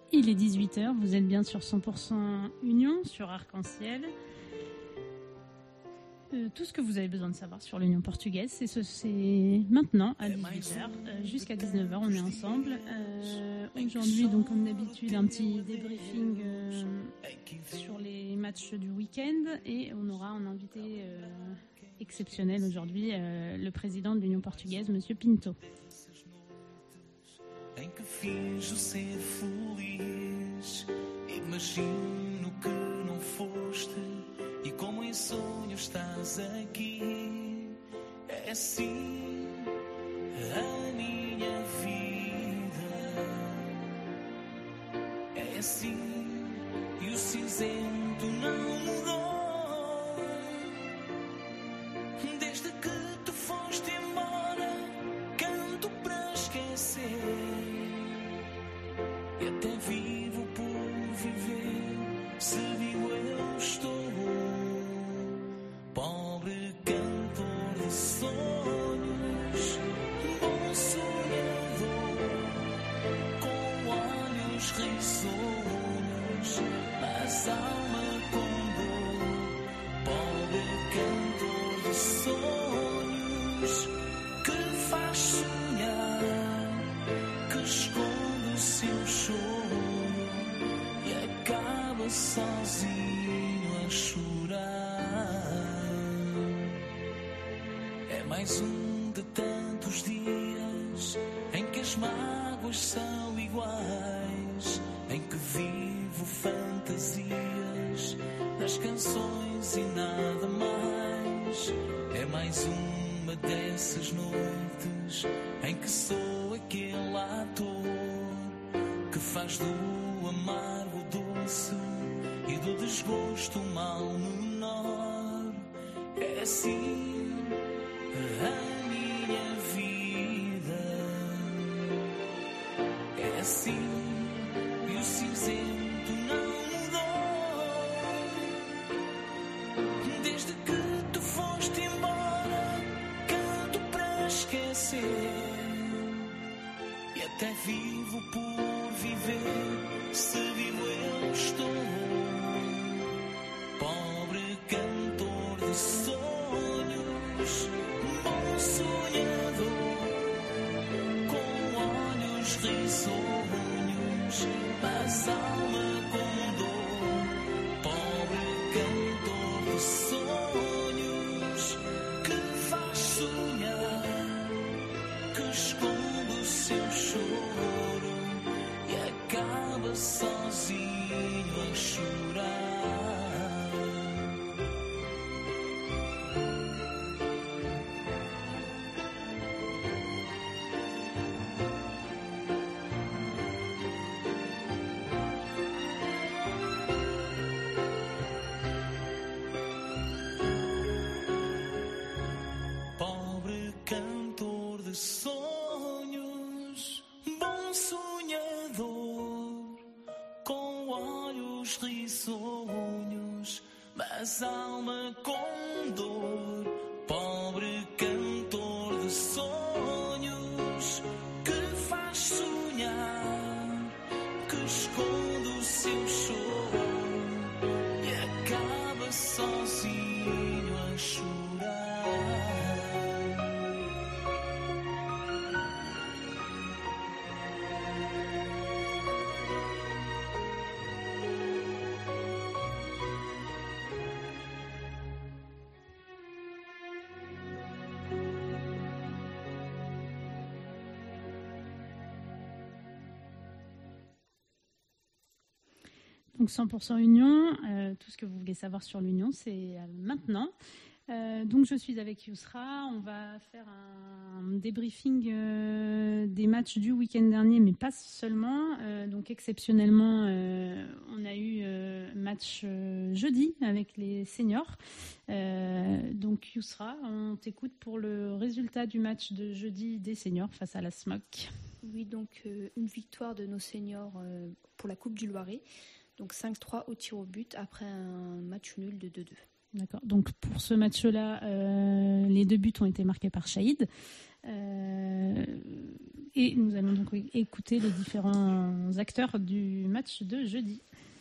Il est 18h, vous êtes bien sur 100% Union, sur Arc-en-Ciel. Tout ce que vous avez besoin de savoir sur l'Union portugaise, c'est maintenant à 18h. Jusqu'à 19h, on est ensemble. Aujourd'hui, donc, comme d'habitude, un petit débriefing sur les matchs du week-end. Et on aura un invité exceptionnel aujourd'hui, le président de l'Union portugaise, Monsieur Pinto. Em que finjo ser feliz, imagino que não foste, e como em sonho estás aqui. É assim a minha vida, é assim, e o cinzento não mudou. Desde que tu foste embora, canto para esquecer. E até vivo por viver, se vivo eu estou. Pobre cantor de sonhos, bom sonhador, com olhos risonhos, mas alma com dor. Pobre cantor de sonhos, que faz sonhar, que esconde o seu choro e acaba sozinho a chorar. É mais um de tantos dias em que as mágoas são iguais, em que vivo fantasias nas canções e nada mais. É mais uma dessas noites em que sou aquele ator que faz do amargo doce e do desgosto mal menor. É assim a minha vida, é assim, e o cinzento não mudou. Desde que tu foste embora, canto para esquecer. E até vivo por viver, se vivo eu estou. Pobre cantor de sonhos, bom sonhador, com olhos risonhos, mas alma com dor. Pobre cantor de sonhos, que faz sonhar, que esconde o seu choro e acaba sozinho a chorar. Pobre cantor de sonhos, bom sonhador, com olhos risonhos, mas alma com dor. Pobre cantor de sonhos, que faz sonhar, que esconde o seu choro e acaba sozinho a chorar. Donc 100% Union, tout ce que vous voulez savoir sur l'Union, c'est maintenant. Donc je suis avec Yousra, on va faire un débriefing des matchs du week-end dernier, mais pas seulement. Donc exceptionnellement, on a eu match jeudi avec les seniors. Donc Yousra, on t'écoute pour le résultat du match de jeudi des seniors face à la SMOC. Oui, donc une victoire de nos seniors pour la Coupe du Loiret. Donc 5-3 au tir au but après un match nul de 2-2. D'accord. Donc pour ce match-là, les 2 buts ont été marqués par Shahid. Et nous allons donc écouter les différents acteurs du match de jeudi.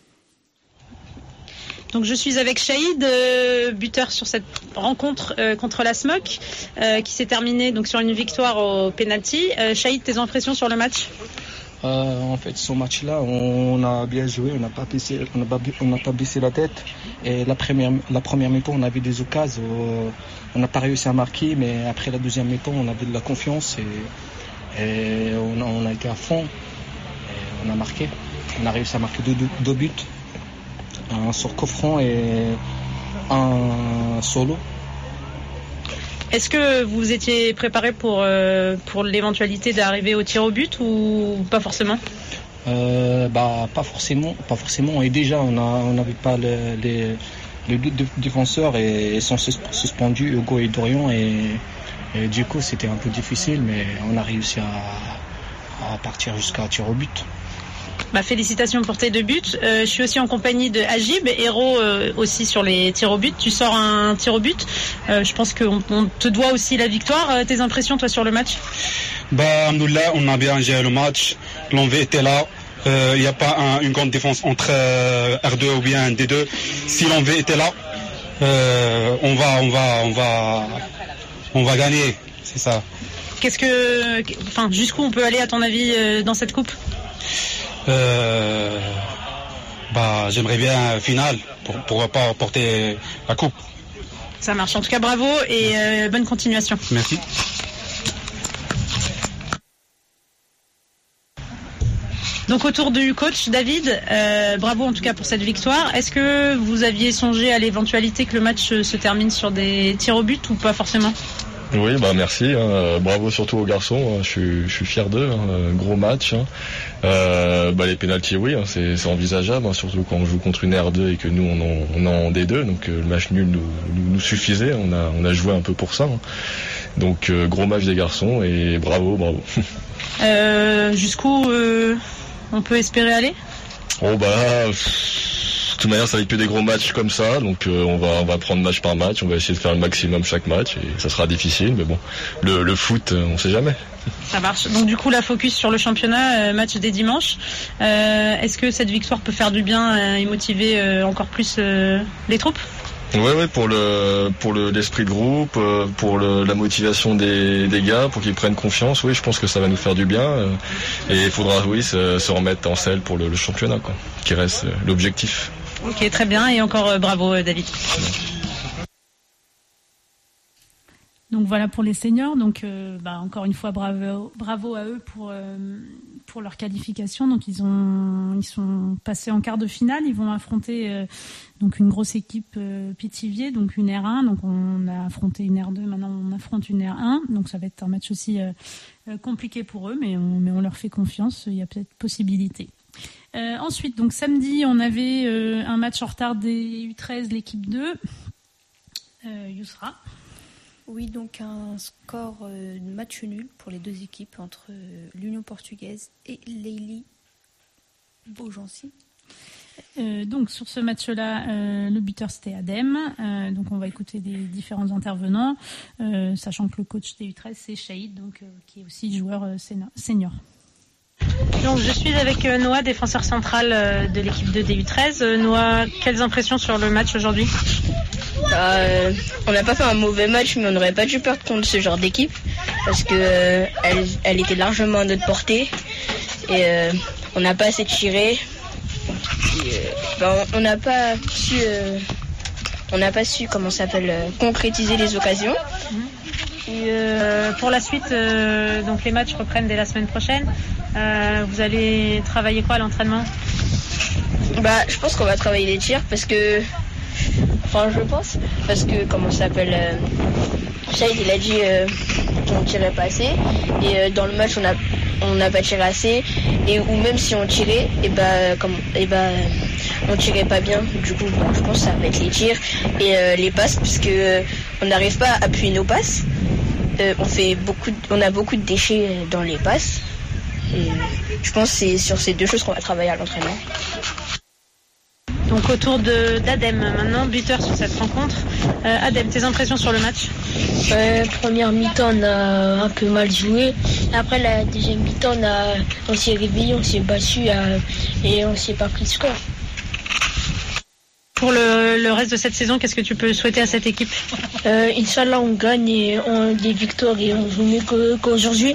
Donc je suis avec Shahid, buteur sur cette rencontre contre la SMOC, qui s'est terminée donc sur une victoire au penalty. Shahid, tes impressions sur le match ? En fait, ce match-là, on a bien joué, on n'a pas baissé la tête. Et la première mi-temps, on avait des occasions, on n'a pas réussi à marquer, mais après la deuxième mi-temps, on avait de la confiance et on a été à fond. Et on a marqué, on a réussi à marquer deux buts, un sur coup franc et un solo. Est-ce que vous étiez préparé pour l'éventualité d'arriver au tir au but ou pas forcément ? Pas forcément. Et déjà, on n'avait pas les deux défenseurs et ils sont suspendus, Hugo et Dorian. Et du coup, c'était un peu difficile, mais on a réussi à partir jusqu'à tir au but. Félicitations pour tes deux buts. Je suis aussi en compagnie de Agib, héros aussi sur les tirs au but. Tu sors un tir au but. Je pense qu'on te doit aussi la victoire. Tes impressions, toi, sur le match ? Alhamdoulilah, on a bien géré le match. L'envie était là. Il n'y a pas une grande défense entre R2 ou bien D2. Si l'envie était là, on va gagner. C'est ça. Jusqu'où on peut aller à ton avis dans cette coupe ? J'aimerais bien finale pour porter la coupe. Ça marche. En tout cas, bravo et bonne continuation. Merci. Donc autour du coach David, bravo en tout cas pour cette victoire. Est-ce que vous aviez songé à l'éventualité que le match se termine sur des tirs au but ou pas forcément ? Oui, merci. Bravo surtout aux garçons. Je suis fier d'eux. Gros match. Les pénaltys, oui, c'est envisageable. Surtout quand on joue contre une R2 et que nous on est en D2. Donc le match nul nous suffisait. On a joué un peu pour ça. Donc gros match des garçons et bravo. Jusqu'où on peut espérer aller ? De toute manière, ça va être que des gros matchs comme ça, donc on va prendre match par match, on va essayer de faire le maximum chaque match, et ça sera difficile, mais bon, le foot, on sait jamais. Ça marche. Donc du coup, la focus sur le championnat, match dès dimanche. Est-ce que cette victoire peut faire du bien et motiver encore plus les troupes ? Oui, pour l'esprit de groupe, pour la motivation des gars, pour qu'ils prennent confiance. Oui, je pense que ça va nous faire du bien. Et il faudra, se remettre en selle pour le championnat, qui reste l'objectif. Ok, très bien. Et encore bravo, David. Donc voilà pour les seniors. Donc encore une fois, bravo à eux pour leur qualification. Donc ils sont passés en quart de finale. Ils vont affronter donc une grosse équipe Pithiviers, donc une R1. Donc on a affronté une R2. Maintenant on affronte une R1. Donc ça va être un match aussi compliqué pour eux, mais on leur fait confiance. Il y a peut-être possibilité. Ensuite, donc samedi, on avait un match en retard des U13, l'équipe 2. Yousra. Oui, donc un score de match nul pour les deux équipes entre l'Union portugaise et Leili Beaugency. Donc sur ce match-là, le buteur c'était Adem. Donc on va écouter les différents intervenants, sachant que le coach des U13 c'est Shahid, donc qui est aussi joueur senior. Donc je suis avec Noah, défenseur central de l'équipe de DU13. Noah, quelles impressions sur le match aujourd'hui ? On n'a pas fait un mauvais match, mais on n'aurait pas dû perdre contre ce genre d'équipe parce que elle était largement à notre portée et on n'a pas assez tiré. On n'a pas su concrétiser les occasions. Et pour la suite, donc les matchs reprennent dès la semaine prochaine. Vous allez travailler quoi à l'entraînement ? Je pense qu'on va travailler les tirs parce que Shahid il a dit qu'on tirait pas assez et dans le match on n'a pas tiré assez ou même si on tirait on tirait pas bien. Du coup je pense que ça va être les tirs et les passes parce que on n'arrive pas à appuyer nos passes. On a beaucoup de déchets dans les passes et je pense que c'est sur ces deux choses qu'on va travailler à l'entraînement. Donc autour d'Adem maintenant, buteur sur cette rencontre. Adem, tes impressions sur le match? Première mi-temps, on a un peu mal joué. Après la deuxième mi-temps, on s'est réveillé, on s'est battu et on s'est pas pris de score. Pour le reste de cette saison, qu'est-ce que tu peux souhaiter à cette équipe? Inch'Allah, on gagne et on des victoires et on joue mieux qu'aujourd'hui.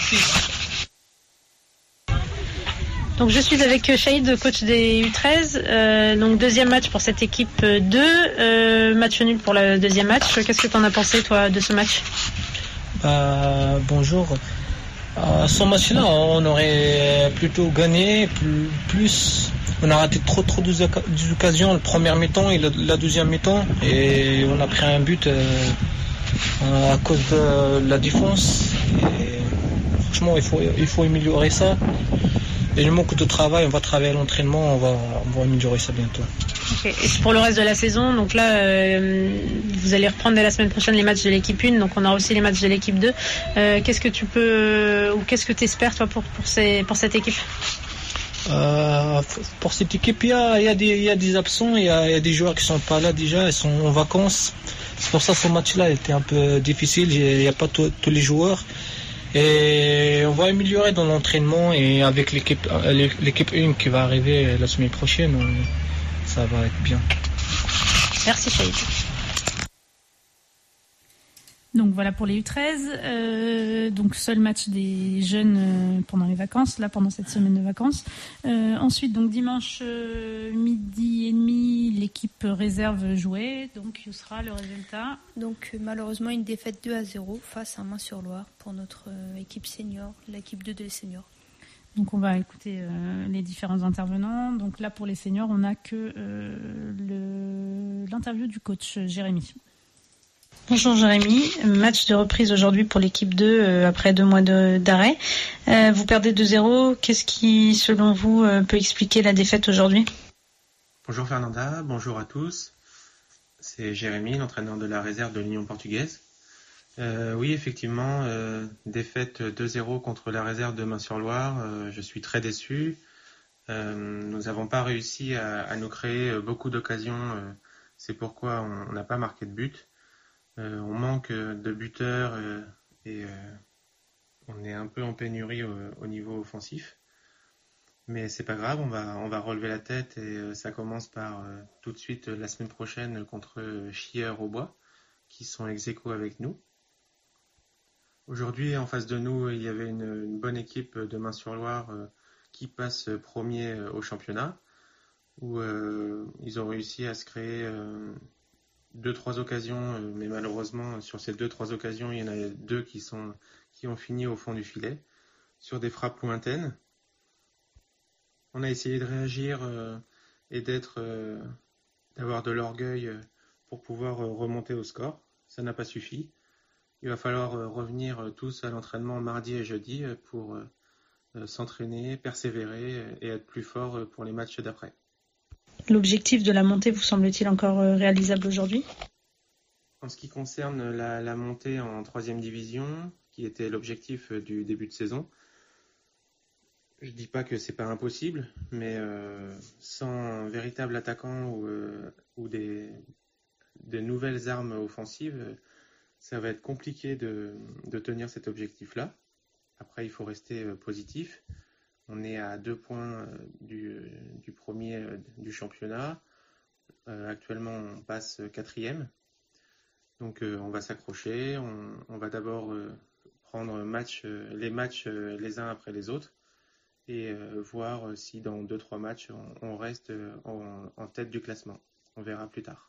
Donc je suis avec Shahid, coach des U13. Donc deuxième match pour cette équipe 2. Match nul pour le deuxième match. Qu'est-ce que tu en as pensé toi de ce match? Bonjour. Ce match-là, on aurait plutôt gagné plus. On a raté trop d'occasions, la première mi-temps et la deuxième mi-temps, et on a pris un but à cause de la défense. Et franchement, il faut améliorer ça. Et le manque de travail, on va travailler à l'entraînement, on va améliorer ça bientôt. Okay. Et pour le reste de la saison, donc là, vous allez reprendre dès la semaine prochaine les matchs de l'équipe 1, donc on aura aussi les matchs de l'équipe 2. Qu'est-ce que tu peux, ou qu'est-ce que tu espères toi pour cette équipe? Pour cette équipe, il y a des absents, il y a des joueurs qui sont pas là déjà, ils sont en vacances. C'est pour ça que ce match-là était un peu difficile, il n'y a pas tous les joueurs. Et on va améliorer dans l'entraînement, et avec l'équipe 1 qui va arriver la semaine prochaine, ça va être bien. Merci Shahid. Donc voilà pour les U13. Donc seul match des jeunes pendant les vacances, là pendant cette semaine de vacances. Ensuite donc dimanche midi et demi, l'équipe réserve jouait. Donc Yousra, le résultat. Donc malheureusement une défaite 2-0 face à Main-sur-Loire pour notre équipe senior, l'équipe 2 des seniors. Donc on va écouter les différents intervenants. Donc là pour les seniors, on n'a que l'interview du coach Jérémy. Bonjour Jérémy, match de reprise aujourd'hui pour l'équipe 2 après 2 mois d'arrêt. Vous perdez 2-0, qu'est-ce qui selon vous peut expliquer la défaite aujourd'hui? Bonjour Fernanda, bonjour à tous. C'est Jérémy, l'entraîneur de la réserve de l'Union portugaise. Oui, effectivement, défaite 2-0 contre la réserve de Main-sur-Loire. Je suis très déçu. Nous n'avons pas réussi à nous créer beaucoup d'occasions. C'est pourquoi on n'a pas marqué de but. On manque de buteurs et on est un peu en pénurie au niveau offensif. Mais c'est pas grave, on va relever la tête, et ça commence par tout de suite la semaine prochaine contre Chieur-au-Bois, qui sont ex-aequo avec nous. Aujourd'hui, en face de nous, il y avait une bonne équipe de Main-sur-Loire qui passe premier au championnat, où ils ont réussi à se créer 2-3 occasions, mais malheureusement sur ces 2-3 occasions, il y en a 2 qui ont fini au fond du filet, sur des frappes lointaines. On a essayé de réagir et d'avoir de l'orgueil pour pouvoir remonter au score. Ça n'a pas suffi. Il va falloir revenir tous à l'entraînement mardi et jeudi pour s'entraîner, persévérer et être plus fort pour les matchs d'après. L'objectif de la montée vous semble-t-il encore réalisable aujourd'hui? En ce qui concerne la montée en 3e division, qui était l'objectif du début de saison, je ne dis pas que c'est pas impossible, mais sans un véritable attaquant ou de nouvelles armes offensives, ça va être compliqué de tenir cet objectif-là. Après, il faut rester positif. On est à 2 points du premier du championnat. Actuellement, on passe 4e. Donc, on va s'accrocher. On va d'abord prendre les matchs les uns après les autres et voir si dans 2-3 matchs, on reste en tête du classement. On verra plus tard.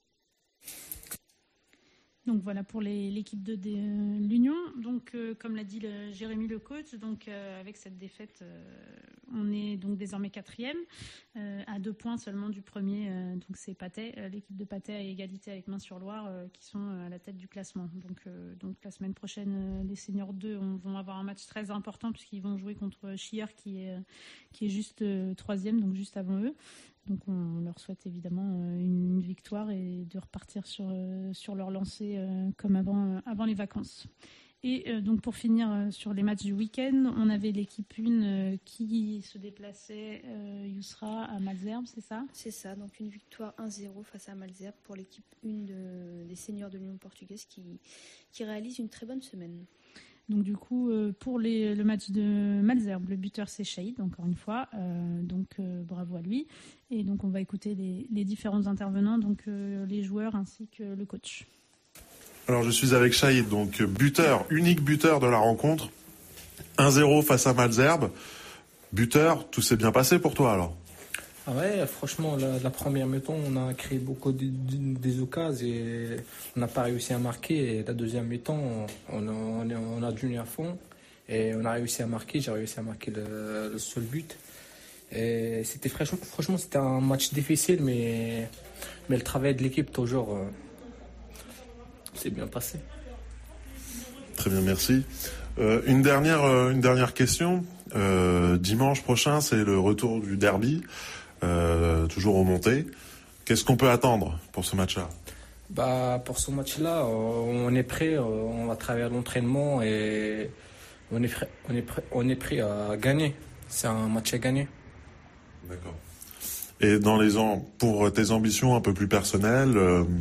Donc voilà pour l'équipe de l'Union. Donc comme l'a dit Jérémy le coach, donc avec cette défaite, on est donc désormais 4e, à 2 points seulement du premier. Donc c'est Patay, l'équipe de Patay à égalité avec Main-sur-Loire, qui sont à la tête du classement. Donc la semaine prochaine, les seniors 2 vont avoir un match très important puisqu'ils vont jouer contre Chieur qui est juste 3e, donc juste avant eux. Donc on leur souhaite évidemment une victoire et de repartir sur leur lancée comme avant les vacances. Et donc pour finir sur les matchs du week-end, on avait l'équipe 1 qui se déplaçait, Yousra, à Malesherbes, c'est ça ? C'est ça, donc une victoire 1-0 face à Malesherbes pour l'équipe 1 des seniors de l'Union portugaise qui réalise une très bonne semaine. Donc du coup, pour le match de Malesherbes, le buteur c'est Shahid, encore une fois, donc bravo à lui. Et donc on va écouter les différents intervenants, donc les joueurs ainsi que le coach. Alors je suis avec Shahid, donc unique buteur de la rencontre, 1-0 face à Malesherbes. Buteur, tout s'est bien passé pour toi alors ? Ah ouais, franchement, la première mi-temps, on a créé beaucoup des occasions et on n'a pas réussi à marquer. Et la deuxième mi-temps, on a donné à fond et on a réussi à marquer. J'ai réussi à marquer le seul but. Et c'était franchement, c'était un match difficile, mais le travail de l'équipe toujours s'est bien passé. Très bien, merci. Une dernière question. Dimanche prochain, c'est le retour du derby. Toujours remonté. Qu'est-ce qu'on peut attendre pour ce match-là ? Pour ce match-là, on est prêt, on va travailler à l'entraînement et on est prêt à gagner. C'est un match à gagner. D'accord. Et pour tes ambitions un peu plus personnelles,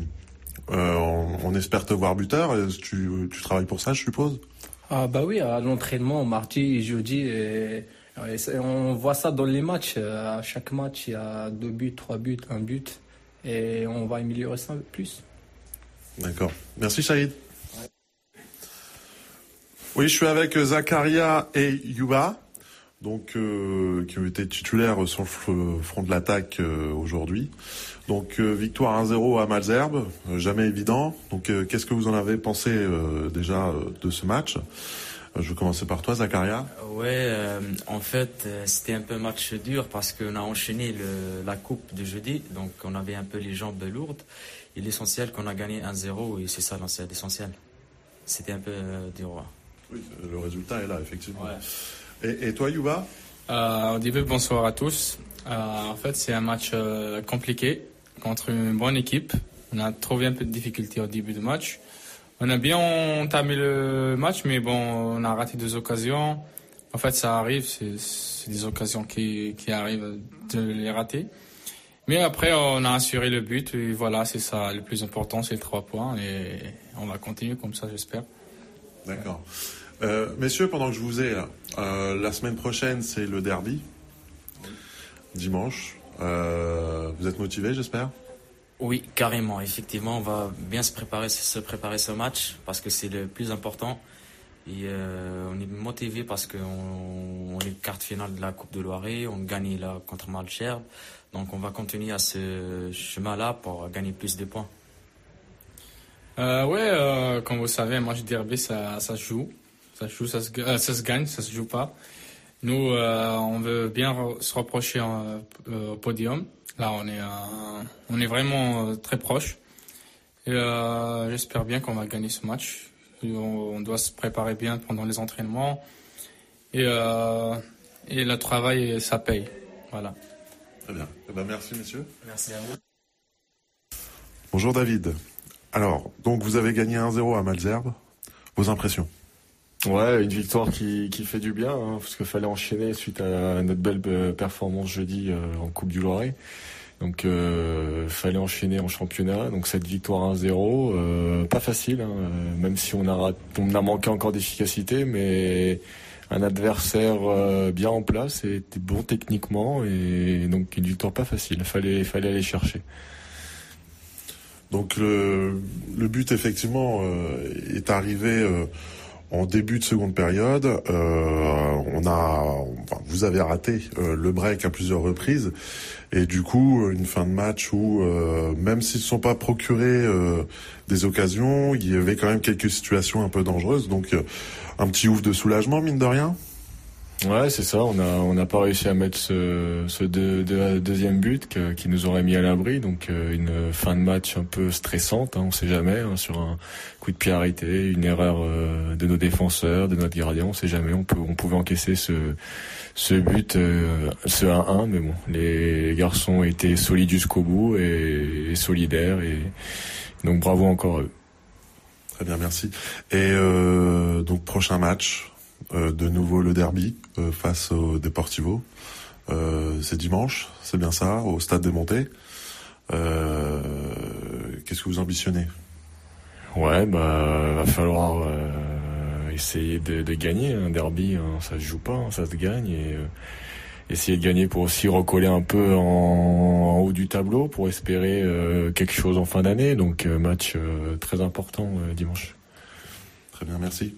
on espère te voir buteur. Tu travailles pour ça, je suppose ? Ah oui, à l'entraînement, mardi et jeudi. Et on voit ça dans les matchs. À chaque match, il y a 2 buts, 3 buts, 1 but. Et on va améliorer ça plus. D'accord. Merci, Shahid. Ouais. Oui, je suis avec Zakaria et Yuba, donc qui ont été titulaires sur le front de l'attaque aujourd'hui. Donc victoire 1-0 à Malesherbes, jamais évident. Donc qu'est-ce que vous en avez pensé déjà de ce match ? Je vais commencer par toi, Zakaria. Ouais, en fait, c'était un peu match dur parce qu'on a enchaîné la coupe de jeudi, donc on avait un peu les jambes lourdes. Et l'essentiel, qu'on a gagné 1-0, et c'est ça l'essentiel. C'était un peu dur. Oui, le résultat est là, effectivement. Ouais. Et toi, Yuba ? Au début, bonsoir à tous. En fait, c'est un match compliqué contre une bonne équipe. On a trouvé un peu de difficulté au début du match. On a bien entamé le match, mais bon, on a raté 2 occasions. En fait, ça arrive, c'est des occasions qui arrivent de les rater. Mais après, on a assuré le but, et voilà, c'est ça. Le plus important, c'est les 3 points, et on va continuer comme ça, j'espère. D'accord. Messieurs, pendant que je vous ai là, la semaine prochaine, c'est le derby. Dimanche. Vous êtes motivés, j'espère ? Oui, carrément. Effectivement, on va bien se préparer ce match parce que c'est le plus important. Et on est motivé parce qu'on est quart finale de la Coupe de Loiret, on gagne là contre Malesherbes. Donc on va continuer à ce chemin-là pour gagner plus de points. Comme vous savez, un match derby, ça se joue. Ça se gagne, ça se joue pas. Nous, on veut bien se rapprocher au podium. Là, on est vraiment très proche. Et j'espère bien qu'on va gagner ce match. On doit se préparer bien pendant les entraînements. Et le travail, ça paye. Voilà. Très bien. Merci, messieurs. Merci à vous. Bonjour, David. Alors, donc vous avez gagné 1-0 à Malesherbes. Vos impressions ? Ouais, une victoire qui fait du bien, parce qu'il fallait enchaîner suite à notre belle performance jeudi en Coupe du Loiret. Donc fallait enchaîner en championnat. Donc cette victoire 1-0, pas facile, même si on a manqué encore d'efficacité, mais un adversaire bien en place et était bon techniquement, et donc une victoire pas facile. Fallait aller chercher. Donc le but effectivement est arrivé en début de seconde période. Vous avez raté le break à plusieurs reprises, et du coup une fin de match où même s'ils ne sont pas procurés des occasions, il y avait quand même quelques situations un peu dangereuses. Donc un petit ouf de soulagement, mine de rien. Ouais, c'est ça. On n'a pas réussi à mettre ce deuxième but qui nous aurait mis à l'abri. Donc une fin de match un peu stressante. On sait jamais, sur un coup de pied arrêté, une erreur de nos défenseurs, de notre gardien. On sait jamais. On pouvait encaisser ce but, ce 1-1. Mais bon, les garçons étaient solides jusqu'au bout et solidaires. Et donc bravo encore à eux. Très bien, merci. Et donc prochain match, de nouveau le derby face au Deportivo. C'est dimanche, c'est bien ça, au Stade des Montées. Qu'est-ce que vous ambitionnez? Ouais, va falloir essayer de gagner. Un derby, ça se joue pas, ça se gagne. Et essayer de gagner pour aussi recoller un peu en haut du tableau, pour espérer quelque chose en fin d'année. Donc match très important dimanche. Très bien, merci.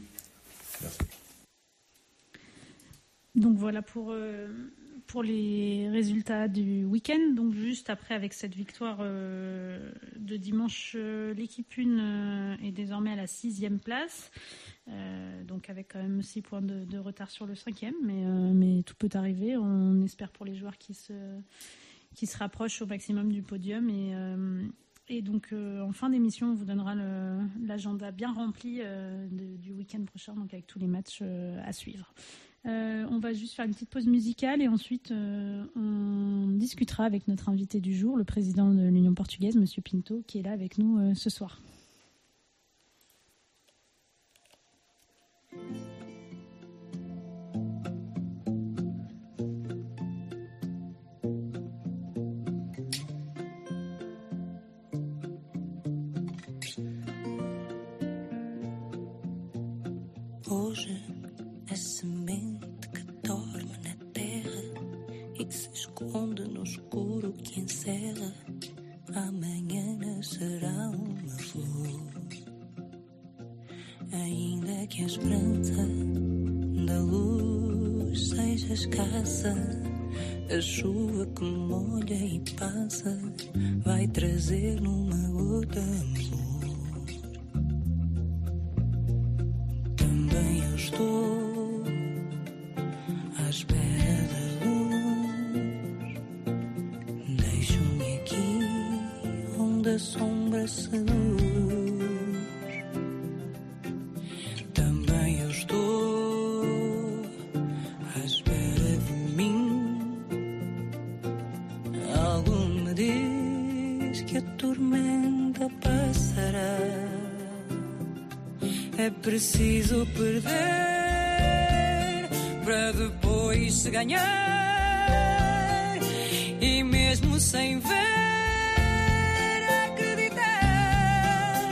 Donc voilà pour les résultats du week-end. Donc juste après, avec cette victoire de dimanche, l'équipe 1 est désormais à la 6e place. Donc avec quand même 6 points de retard sur le 5e, mais tout peut arriver. On espère pour les joueurs qui se rapprochent au maximum du podium. Et donc en fin d'émission, on vous donnera l'agenda bien rempli du week-end prochain, donc avec tous les matchs à suivre. On va juste faire une petite pause musicale et ensuite on discutera avec notre invité du jour, le président de l'Union portugaise, Monsieur Pinto, qui est là avec nous ce soir. Hoje é semente que dorme na terra e se esconde no escuro que encerra. Amanhã nascerá uma flor. Ainda que a esperança da luz seja escassa, a chuva que molha e passa vai trazer numa gota amor. Também eu estou à espera da luz. Deixo-me aqui onde a sombra seduz. Também eu estou à espera de mim. Algo me diz que a tormenta passará. É preciso perder para depois se ganhar. E mesmo sem ver, acreditar.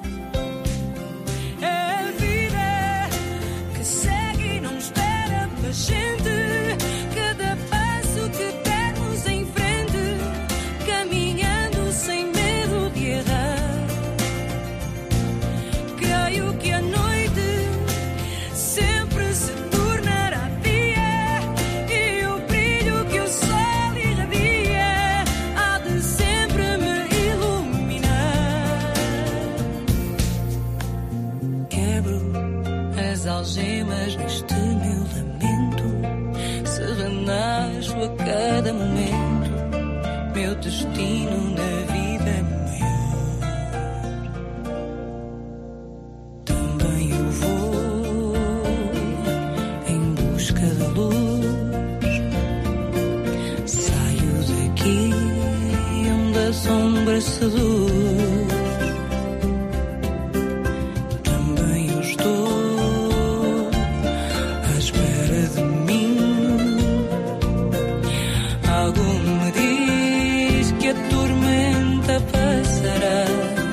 É a vida que segue e não espera pela gente. Cada passo que dermos em frente, caminhando sem medo de errar. Creio que a noite sempre se tornará dia e o brilho que o sol irradia há de sempre me iluminar. Quebro as algemas neste meu lamento, se renasço a cada momento, meu destino na vida é maior. Também eu vou em busca da luz. Saio daqui onde a sombra seduz. Também eu estou à espera de mim. Algo me diz que a tormenta passará.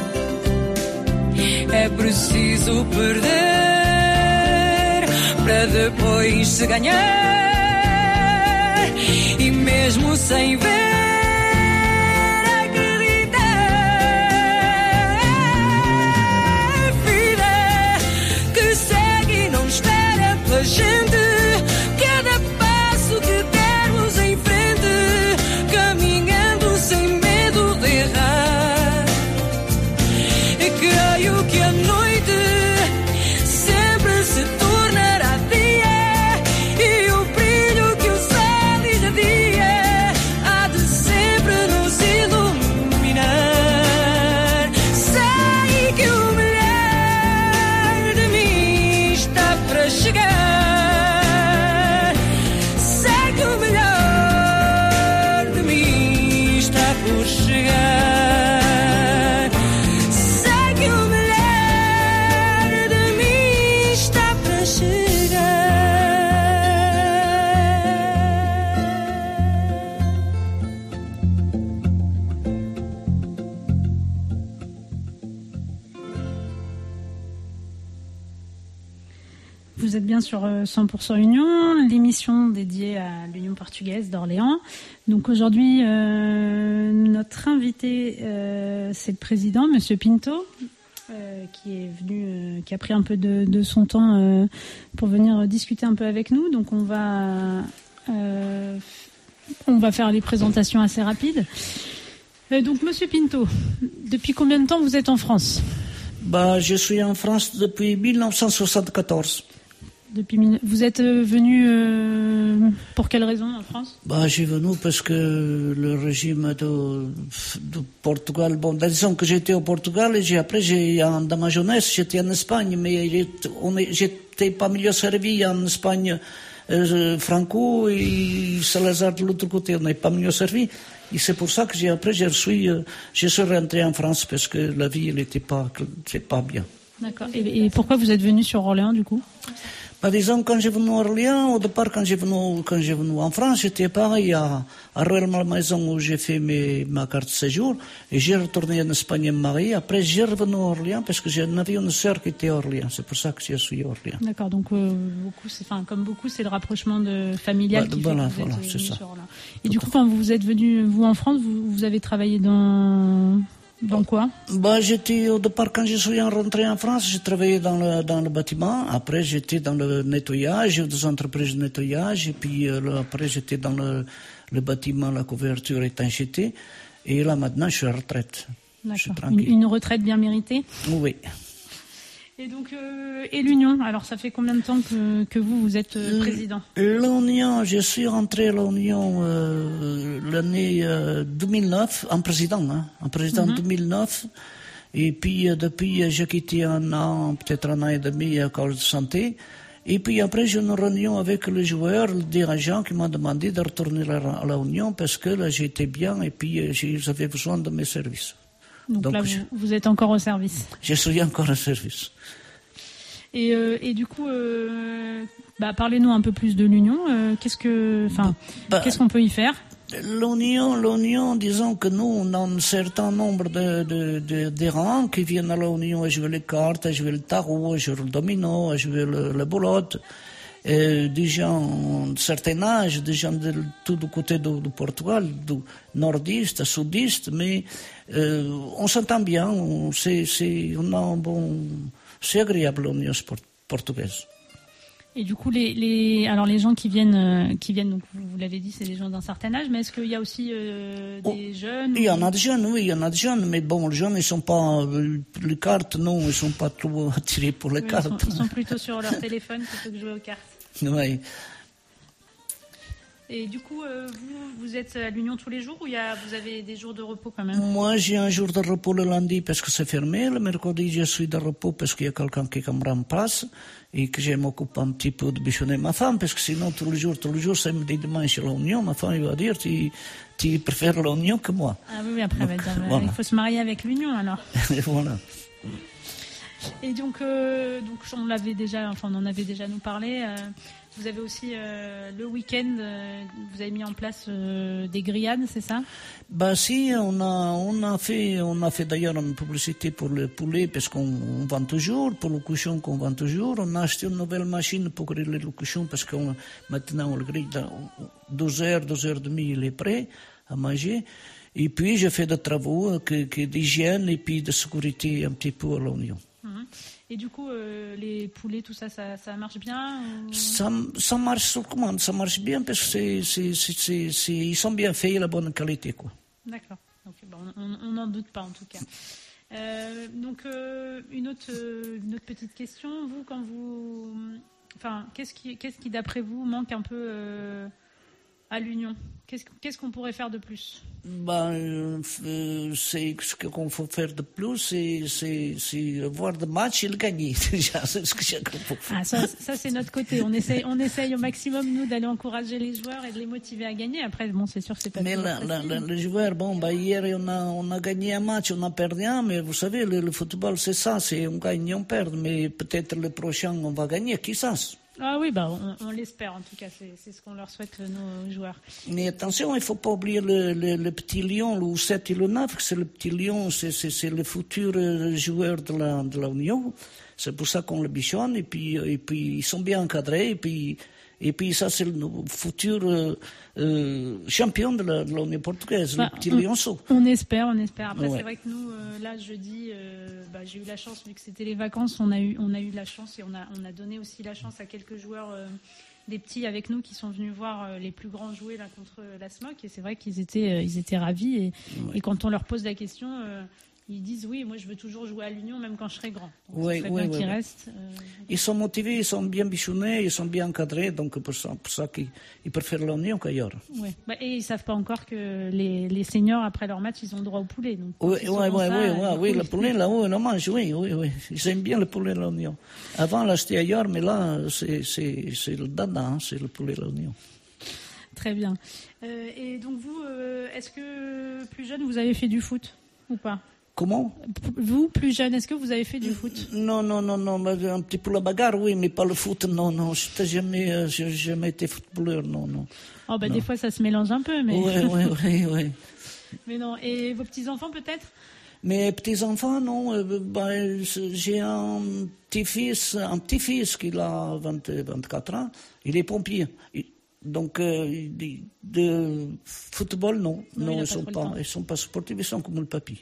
É preciso perder para depois se ganhar. E mesmo sem ver, acreditar. Vida que segue e não espera pela gente. Cada passo que dermos em frente, caminhando sem medo de errar. E creio que a noite sempre se tornará dia e o brilho que o sol irradia há de sempre nos iluminar. Sei que o melhor de mim está para chegar. Sei que o melhor de mim está por chegar. Sei que o melhor vous êtes bien sur 100% Union, l'émission dédiée à l'Union portugaise d'Orléans. Donc aujourd'hui, notre invité, c'est le président, Monsieur Pinto, qui est venu, qui a pris un peu de son temps pour venir discuter un peu avec nous. Donc on va faire les présentations assez rapides. Donc Monsieur Pinto, depuis combien de temps vous êtes en France ? Je suis en France depuis 1974. Vous êtes venu pour quelle raison en France ? Je suis venu parce que le régime de Portugal... disons que j'étais au Portugal et après, dans ma jeunesse, j'étais en Espagne, mais j'étais pas mieux servi en Espagne. Franco et Salazar de l'autre côté, on n'est pas mieux servi. Et c'est pour ça que je suis rentré en France parce que la vie, elle n'était pas bien. D'accord. Et pourquoi vous êtes venu sur Orléans, du coup ? Disons, quand j'ai venu à Orléans, au départ, quand j'ai venu en France, j'étais pareil à Rueil-Malmaison où j'ai fait ma carte de séjour, et j'ai retourné en Espagne me marier. Après, j'ai revenu à Orléans parce que j'avais une sœur qui était à Orléans. C'est pour ça que je suis à Orléans. D'accord, donc comme beaucoup, c'est le rapprochement familial qui fait que vous êtes venu sur Orléans. Et du coup, quand vous êtes venu, vous, en France, vous avez travaillé dans quoi ? J'étais, au départ, quand je suis rentré en France, j'ai travaillé dans le bâtiment. Après, j'étais dans le nettoyage, des entreprises de nettoyage. Et puis, après, j'étais dans le bâtiment, la couverture étanchéité. Et là, maintenant, je suis à la retraite. D'accord. Une retraite bien méritée ? Oui. Et donc, et l'Union, alors ça fait combien de temps que vous êtes président ? L'Union, je suis rentré à l'Union l'année 2009, en président 2009. Et puis, depuis, j'ai quitté peut-être un an et demi à cause de santé. Et puis après, j'ai une réunion avec le joueur, le dirigeant qui m'a demandé de retourner à l'Union parce que là, j'étais bien et puis j'avais besoin de mes services. Donc là, vous êtes encore au service. Je suis encore au service. Et du coup, parlez-nous un peu plus de l'Union. Qu'est-ce qu'on peut y faire ? L'Union, disons que nous, on a un certain nombre de rangs qui viennent à l'Union à jouer les cartes, à jouer le tarot, à jouer le domino, à jouer la boulotte. Des gens de certain âge, des gens de tout du côté du Portugal, du nordiste, sudiste, mais on s'entend bien, c'est agréable l'Union portugaise. Et du coup, les gens qui viennent, donc vous l'avez dit, c'est des gens d'un certain âge, mais est-ce qu'il y a aussi des jeunes ? Il y en a des jeunes, oui, il y en a des jeunes, mais bon, les jeunes, ils sont pas, les cartes, non, ils sont pas trop attirés pour les cartes. Ils sont plutôt sur leur téléphone plutôt que jouer aux cartes. Oui. Et du coup, vous êtes à l'Union tous les jours ou vous avez des jours de repos quand même ? Moi, j'ai un jour de repos le lundi parce que c'est fermé. Le mercredi, je suis de repos parce qu'il y a quelqu'un qui me remplace et que je m'occupe un petit peu de bichonner ma femme parce que sinon, tous les jours, samedi, dimanche, à l'Union, ma femme va dire tu préfères l'Union que moi. Ah oui, après, donc, elle va dire, il faut se marier avec l'Union alors. Voilà. Et donc, on en avait déjà nous parlé. Vous avez aussi le week-end, vous avez mis en place des grillades, c'est ça ? Si, on a fait d'ailleurs une publicité pour le poulet parce qu'on vend toujours, pour le cochon qu'on vend toujours. On a acheté une nouvelle machine pour griller le cochon parce que maintenant on le grille dans 2h30, il est prêt à manger. Et puis j'ai fait des travaux d'hygiène et puis de sécurité un petit peu à l'Union. Et du coup, les poulets, tout ça, ça marche bien ou... Ça marche sur commande, ça marche bien parce que ils sont bien faits et la bonne qualité, quoi. D'accord. Okay, on n'en doute pas en tout cas. Donc une autre petite question, qu'est-ce qui d'après vous manque un peu à l'Union ? Qu'est-ce qu'on pourrait faire de plus ? C'est ce qu'on faut faire de plus, c'est voir le match et le gagner. Déjà, c'est ce que j'ai compris. Ça c'est notre côté. On essaye au maximum nous d'aller encourager les joueurs et de les motiver à gagner. Après, c'est sûr que c'est pas. Mais les joueurs, hier on a gagné un match, on a perdu un, mais vous savez, le football c'est ça, c'est on gagne, on perd, mais peut-être le prochain on va gagner, qui sait ? Ah oui, on l'espère en tout cas, c'est ce qu'on leur souhaite, nos joueurs. Mais attention, il ne faut pas oublier le petit lion, le 7 et le 9, c'est le petit lion, c'est le futur joueur de la Union. C'est pour ça qu'on le bichonne, et puis ils sont bien encadrés, et puis ça c'est le futur champion de l'Union portugaise, le petit lionceau. On espère. Après Ouais. c'est vrai que nous, là jeudi, j'ai eu la chance, vu que c'était les vacances, on a eu la chance, et on a donné aussi la chance à quelques joueurs des petits avec nous qui sont venus voir les plus grands jouer là contre la SMOC, et c'est vrai qu'ils étaient ravis, et quand on leur pose la question, ils disent oui, moi je veux toujours jouer à l'Union même quand je serai grand. Donc, Oui, c'est bien qu'ils restent. Ils sont motivés, ils sont bien bichonnés, ils sont bien encadrés, donc pour ça qu'ils préfèrent l'Union qu'ailleurs. Ouais. Et ils savent pas encore que les seniors après leur match ils ont le droit au poulet. Donc, Oui, le poulet là-haut, on mange, oui. Ils aiment bien le poulet de l'Union. Avant là c'était ailleurs, mais là c'est le dada, c'est le poulet de l'Union. Très bien. Et donc vous, est-ce que plus jeune vous avez fait du foot ou pas? Comment? Vous, plus jeune, est-ce que vous avez fait du foot? Non, un petit peu la bagarre, oui, mais pas le foot, non, j'ai jamais été footballeur, non. Oh, non. Des fois, ça se mélange un peu, mais... Oui. Mais non, et vos petits-enfants, peut-être? Mes petits-enfants, non, j'ai un petit-fils qui a 24 ans, il est pompier. Donc, de football, non, ils sont pas sportifs, ils sont comme le papy.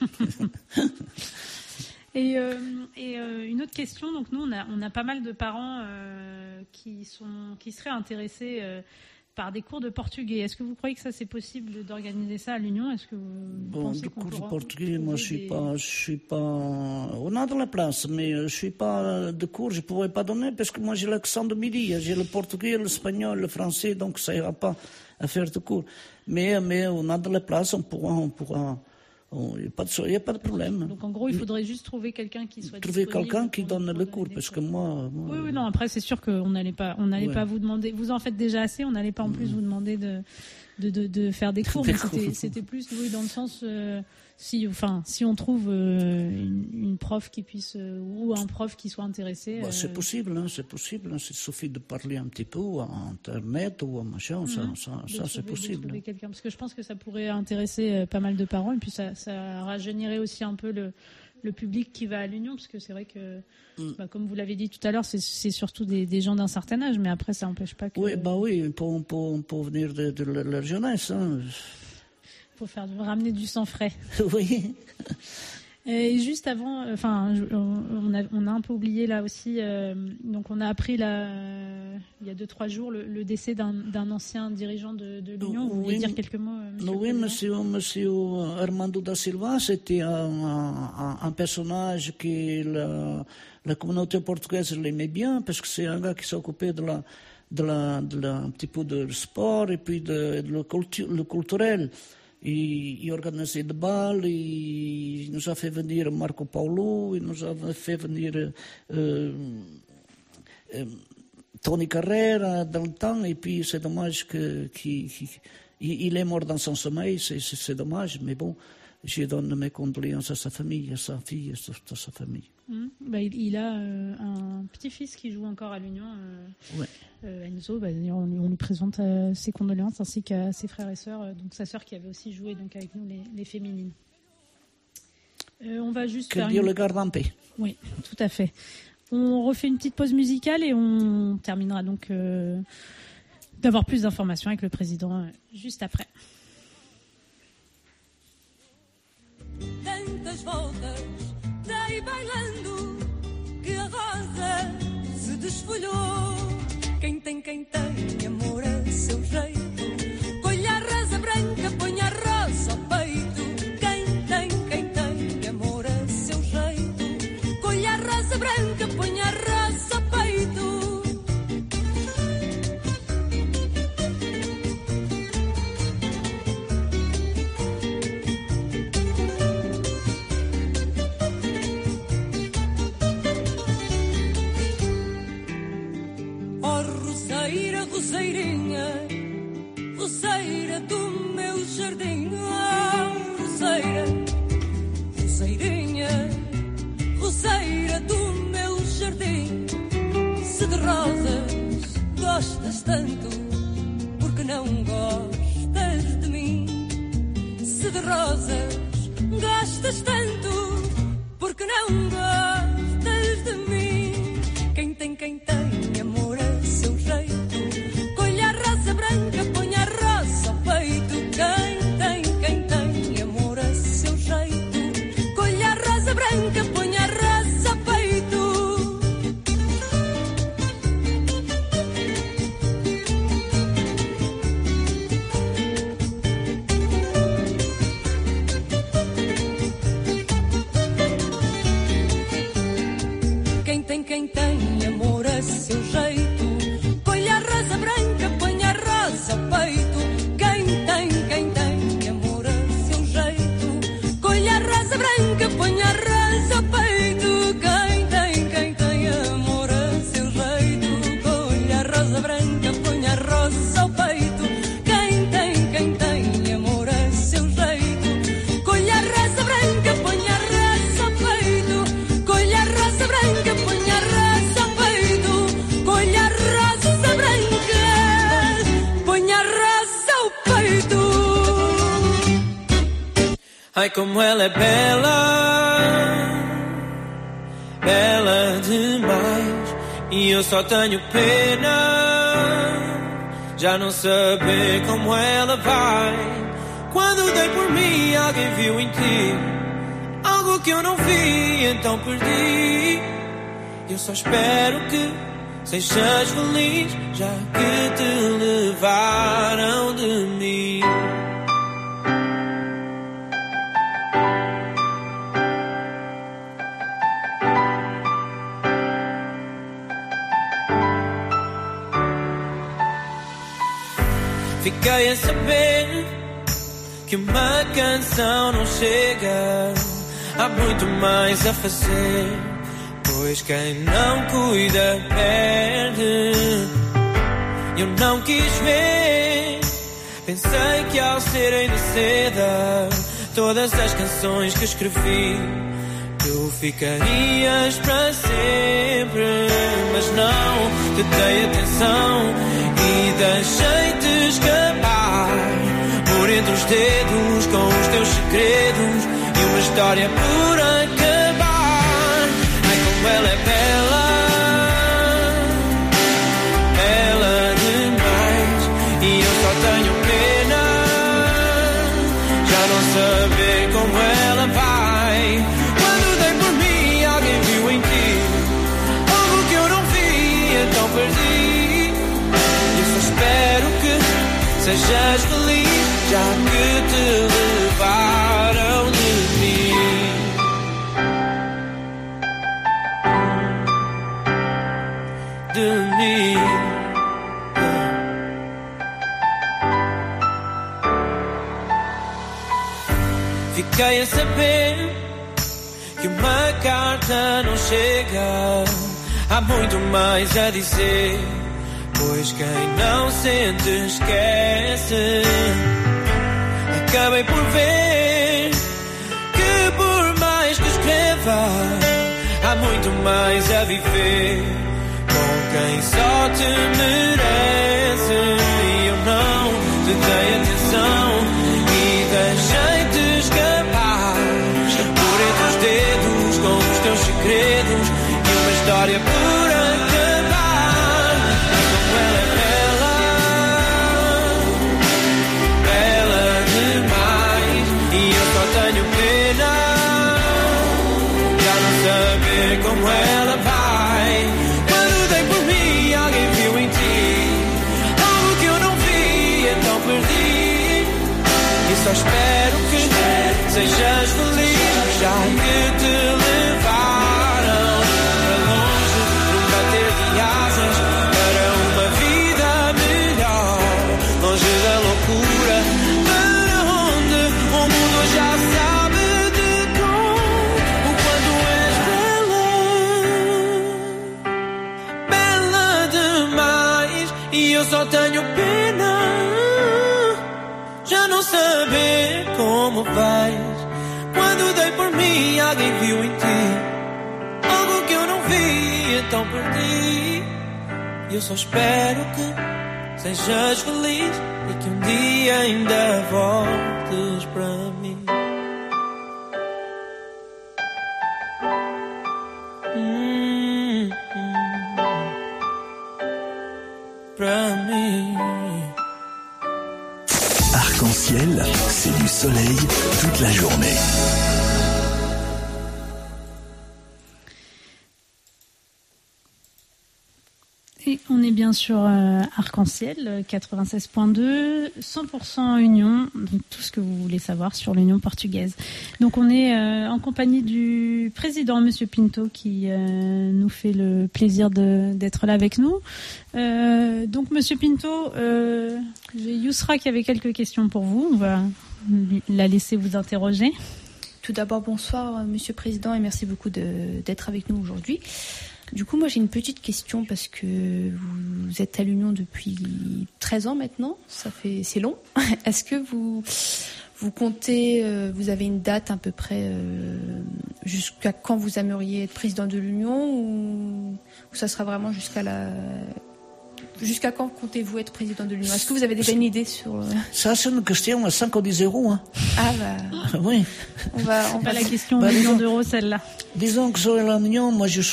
Et une autre question, donc nous, on a pas mal de parents qui seraient intéressés par des cours de portugais. Est-ce que vous croyez que ça c'est possible d'organiser ça à l'Union? Est-ce que vous pensez de qu'on cours de pourra portugais, moi je suis pas. On a de la place, mais je suis pas de cours, je pourrais pas donner parce que moi j'ai l'accent de midi, j'ai le portugais, l'espagnol, le français, donc ça ira pas à faire de cours. Mais on a de la place, on pourra. Il n'y a pas de problème. Donc en gros, il faudrait juste trouver quelqu'un qui soit trouver disponible. Quelqu'un qui donne le cours, parce que moi... Oui, non, après c'est sûr qu'on n'allait pas vous demander, vous en faites déjà assez, on n'allait pas en plus vous demander de faire des cours, mais c'était plus dans le sens, si on trouve une prof qui puisse, ou un prof qui soit intéressé... C'est possible, il suffit de parler un petit peu à Internet ou à machin, ça c'est possible. De trouver quelqu'un, parce que je pense que ça pourrait intéresser pas mal de parents, et puis ça rajeunirait aussi un peu le public qui va à l'Union, parce que c'est vrai que, comme vous l'avez dit tout à l'heure, c'est surtout des gens d'un certain âge, mais après ça n'empêche pas que... Oui, pour venir de leur jeunesse. Pour ramener du sang frais. Oui. Et juste avant, on a un peu oublié là aussi, donc on a appris là, il y a 2-3 jours le décès d'un ancien dirigeant de l'Union. Vous voulez dire quelques mots, monsieur? Oui, monsieur Armando da Silva, c'était un personnage que la communauté portugaise l'aimait bien, parce que c'est un gars qui s'occupait un petit peu de sport et puis de le culturel. Il organisait des balles, il nous a fait venir Marco Paulo, il nous a fait venir Tony Carrera dans le temps, et puis c'est dommage qu'il est mort dans son sommeil, c'est dommage, mais bon, je donne mes condoléances à sa famille, à sa fille, à toute sa famille. Il a un petit-fils qui joue encore à l'Union, Enzo. On lui présente ses condoléances ainsi qu'à ses frères et sœurs, donc sa sœur qui avait aussi joué donc avec nous les féminines. On va juste que Dieu le garde en paix. Oui, tout à fait. On refait une petite pause musicale et on terminera donc d'avoir plus d'informations avec le président juste après. Tantas voltas dei bailando que a rosa se desfolhou. Quem tem amor a seu jeito, colha a rosa branca, põe a rosa ao peito. Quem tem amor a seu jeito, colha a rosa branca, põe a rosa ao peito. se de rosas gostas tanto, porque não gostas de mim? Quem tem amor a seu jeito, colhe a rosa branca, põe a rosa ao peito. Quem tem amor a seu jeito, colhe a rosa branca, põe a rosa ao peito. Quem tem amor a seu jeito, colhe a rosa branca, põe a rosa ao peito. Quem tem amor a seu jeito, colhe a rosa branca, põe a rosa ao peito. Quem tem amor a seu jeito, colhe a rosa branca, põe a rosa ao peito. Quem tem amor a seu jeito, colhe a rosa branca, põe a rosa ao peito. Colhe a rosa branca, põe a rosa ao peito. Colhe a rosa branca, põe a rosa ao peito. Ai, como ela é bela, bela demais. E eu só tenho pena já não saber como ela vai. Quando dei por mim, alguém viu em ti algo que eu não vi, então perdi. Eu só espero que sejas feliz, já que te levaram de mim. Fiquei a saber que uma canção não chega, há muito mais a fazer, pois quem não cuida perde. Eu não quis ver, pensei que ao serem de seda todas as canções que escrevi tu ficarias para sempre. Mas não, te dei atenção e deixei-te escapar por entre os dedos com os teus segredos e uma história por acabar. Ai, como ela é bela, bela demais. E eu só tenho pena já não saber como ela vai. Quando dei por mim, alguém viu em ti algo que eu não vi, então perdi. Eu só espero que sejas feliz, já que te levaram de mim. De mim. Fiquei a saber que uma carta não chega, há muito mais a dizer, pois quem não sente esquece. Acabei por ver que por mais que escreva, há muito mais a viver com quem só te merece. E eu não te dei atenção e deixei-te escapar por entre os dedos com os teus segredos e uma história por acabar. Como ela é bela, bela demais. E eu só tenho pena já não saber como ela vai. Quando dei por mim, alguém viu em ti algo que eu não vi, então perdi. E só espero que sejas feliz, já que te levaram para longe, num bater de asas para uma vida melhor, longe da loucura, para onde o mundo já sabe de cor o quanto és bela, bela demais. E eu só tenho pena já não saber como vais. Quando dei por mim, alguém viu em ti algo que eu não vi, então perdi. E eu só espero que sejas feliz, e que um dia ainda voltes para mim. Para mim. Arc-en-ciel, c'est du soleil toute la journée. Et on est bien sur Arc-en-ciel, 96.2, 100% Union, donc tout ce que vous voulez savoir sur l'Union portugaise. Donc on est en compagnie du président, Monsieur Pinto, qui nous fait le plaisir d'être là avec nous. Donc Monsieur Pinto, j'ai Yousra qui avait quelques questions pour vous. On va la laisser vous interroger. Tout d'abord, bonsoir Monsieur le Président et merci beaucoup d'être avec nous aujourd'hui. Du coup, moi j'ai une petite question parce que vous êtes à l'Union depuis 13 ans maintenant, c'est long. Est-ce que vous comptez, vous avez une date à peu près jusqu'à quand vous aimeriez être président de l'Union ou ça sera vraiment jusqu'à quand comptez-vous être président de l'Union? Est-ce que vous avez déjà une idée sur... Ça, c'est une question à 5 ou 10 euros. Hein. Ah bah... oui. On va la question au million d'euros, celle-là. Disons que sur l'Union, moi, je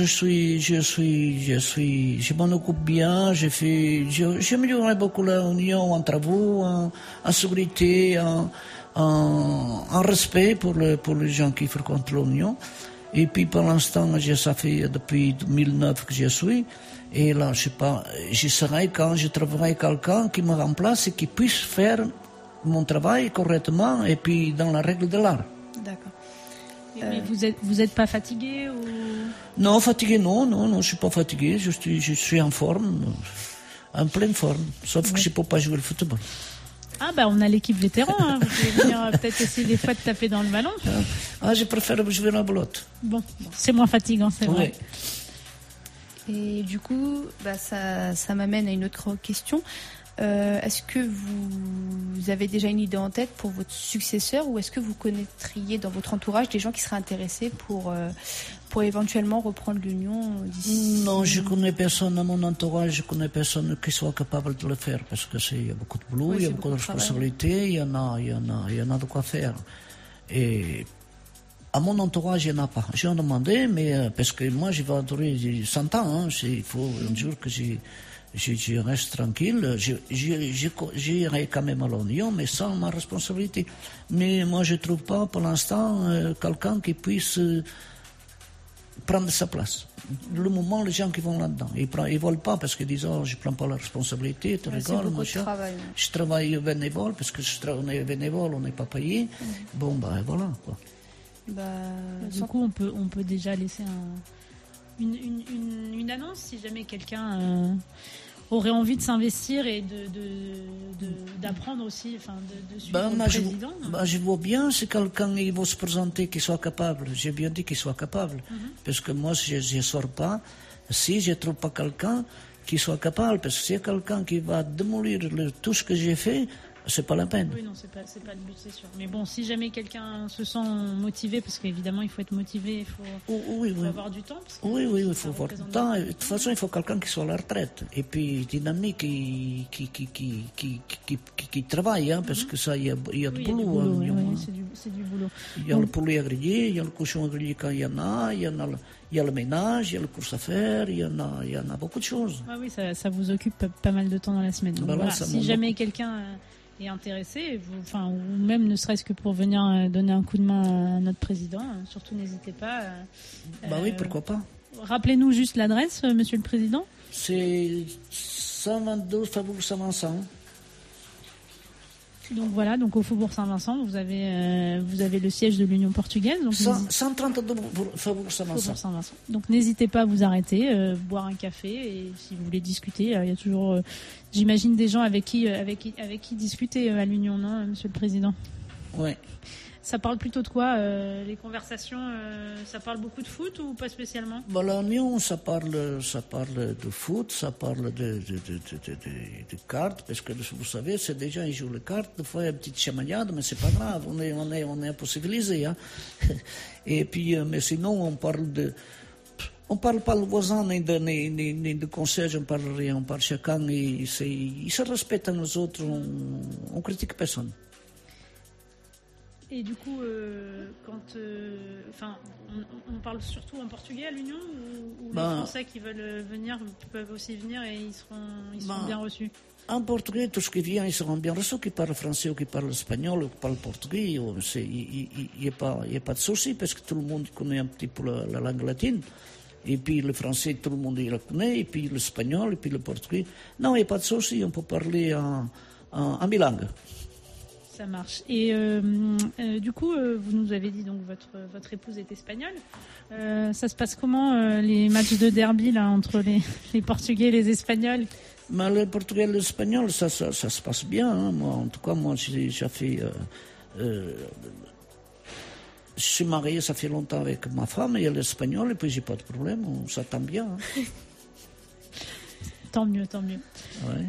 m'en occupe bien. J'ai amélioré beaucoup l'Union en travaux, en sécurité, en respect pour les gens qui fréquentent l'Union. Et puis, pour l'instant, ça fait depuis 2009 que j'y suis. Et là, je sais pas, j'essaierai quand je travaillerai quelqu'un qui me remplace et qui puisse faire mon travail correctement et puis dans la règle de l'art. D'accord. Mais vous êtes pas fatigué ou... Non, fatigué, non, je suis pas fatigué, je suis en forme, en pleine forme, sauf que je peux pas jouer le football. Ah bah on a l'équipe vétéran, hein. Vous pouvez venir peut-être essayer des fois de taper dans le ballon. Ah, je préfère jouer la belote. Bon, c'est moins fatigant, c'est vrai. Et du coup, ça m'amène à une autre question. Est-ce que vous avez déjà une idée en tête pour votre successeur ou est-ce que vous connaîtriez dans votre entourage des gens qui seraient intéressés pour éventuellement reprendre l'Union d'ici? Non, je connais personne dans mon entourage, je connais personne qui soit capable de le faire parce que il y a beaucoup de boulot, il y a beaucoup de responsabilités, il y en a de quoi faire. Et à mon entourage, il n'y en a pas. J'ai demandé, mais parce que moi, je vais entourer 100 ans. Hein, il faut un jour que je reste tranquille. J'irai quand même à l'Union, mais sans ma responsabilité. Mais moi, je ne trouve pas pour l'instant quelqu'un qui puisse prendre sa place. Le moment, les gens qui vont là-dedans, ils ne veulent pas parce qu'ils disent je ne prends pas la responsabilité, tu rigoles, machin. Je travaille bénévole parce que on est bénévole, on n'est pas payé. Bon, voilà, quoi. Du coup, on peut déjà laisser une annonce si jamais quelqu'un aurait envie de s'investir et d'apprendre aussi, de suivre le président. Je vois bien si quelqu'un il va se présenter qui soit capable. J'ai bien dit qu'il soit capable, parce que moi je ne sors pas si je ne trouve pas quelqu'un qui soit capable, parce que s'il y a quelqu'un qui va démolir tout ce que j'ai fait, c'est pas la peine. Oui, non, c'est pas le but, c'est sûr. Mais bon, si jamais quelqu'un se sent motivé, parce qu'évidemment, il faut être motivé, il faut avoir du temps. Oui, il faut avoir du temps. De toute façon, il faut quelqu'un qui soit à la retraite. Et puis, dynamique, qui travaille, hein, parce que ça, il y a du boulot. C'est du boulot. Il y a le poulet à griller, il y a le cochon à griller quand il y en a, il y a le ménage, il y a le course à faire, il y en a beaucoup de choses. Ah oui, ça vous occupe pas mal de temps dans la semaine. Donc, voilà, si jamais quelqu'un est intéressé, ou même ne serait-ce que pour venir donner un coup de main à notre président, surtout n'hésitez pas. Oui, pourquoi pas. Rappelez-nous juste l'adresse, Monsieur le Président. C'est 122 Faubourg Saint-Vincent. Donc voilà, au Faubourg Saint-Vincent, vous avez le siège de l'Union portugaise. Donc 132 Faubourg Saint-Vincent. Donc n'hésitez pas à vous arrêter, boire un café et si vous voulez discuter, il y a toujours, j'imagine, des gens avec qui discuter à l'Union, non, Monsieur le Président? Oui. Ça parle plutôt de quoi, les conversations? Ça parle beaucoup de foot ou pas spécialement? L'Union, ça parle de foot, ça parle de cartes, parce que vous savez, c'est déjà ils jouent les cartes, des fois il y a une petite chamaillade, mais c'est pas grave, on est un peu civilisé, hein. Et puis, mais sinon on parle On ne parle pas le voisin ni de conseils, on parle rien, on parle chacun et ils se respectent à nous autres, on ne critique personne. Et du coup, on parle surtout en portugais à l'Union ou les Français qui veulent venir peuvent aussi venir et ils seront bien reçus? En portugais, tous ceux qui viennent, ils seront bien reçus, qui parlent français ou qui parlent espagnol ou qui parlent portugais. Il n'y a pas de souci parce que tout le monde connaît un petit peu la langue latine. Et puis le français, tout le monde le connaît, et puis l'espagnol, et puis le portugais. Non, il n'y a pas de souci, on peut parler en bilingue. Ça marche. Et du coup, vous nous avez dit donc votre épouse est espagnole. Ça se passe comment les matchs de derby là entre les Portugais et les Espagnols? Le Portugais et l'Espagnol, ça se passe bien. Hein. Moi, en tout cas, j'ai fait. Je suis marié, ça fait longtemps avec ma femme et l'Espagnol, et puis j'ai pas de problème, on s'attend bien. Hein. Tant mieux. Ouais.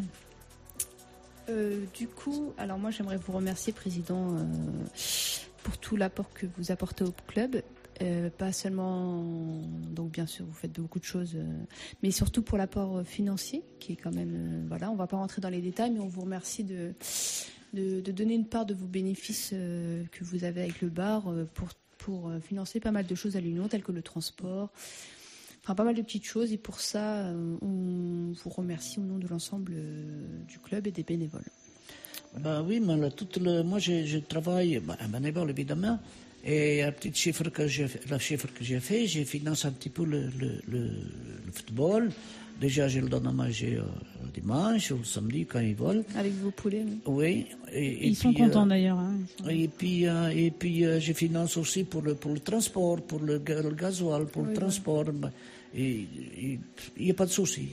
Du coup, alors moi j'aimerais vous remercier, Président, pour tout l'apport que vous apportez au club. Pas seulement, donc bien sûr vous faites beaucoup de choses, mais surtout pour l'apport financier qui est quand même, voilà, on va pas rentrer dans les détails, mais on vous remercie de donner une part de vos bénéfices que vous avez avec le bar pour financer pas mal de choses à l'Union, telles que le transport, enfin pas mal de petites choses, et pour ça on vous remercie au nom de l'ensemble du club et des bénévoles. Voilà. Oui, mais moi je travaille bénévole évidemment. Et la chiffre que j'ai fait, j'ai financé un petit peu le football. Déjà, je le donne à manger le dimanche ou le samedi quand ils veulent. Avec vos poulets. Oui. Ils sont contents d'ailleurs. Hein. Et puis, je finance aussi pour le transport, pour le gasoil, pour le transport. Et il n'y a pas de souci.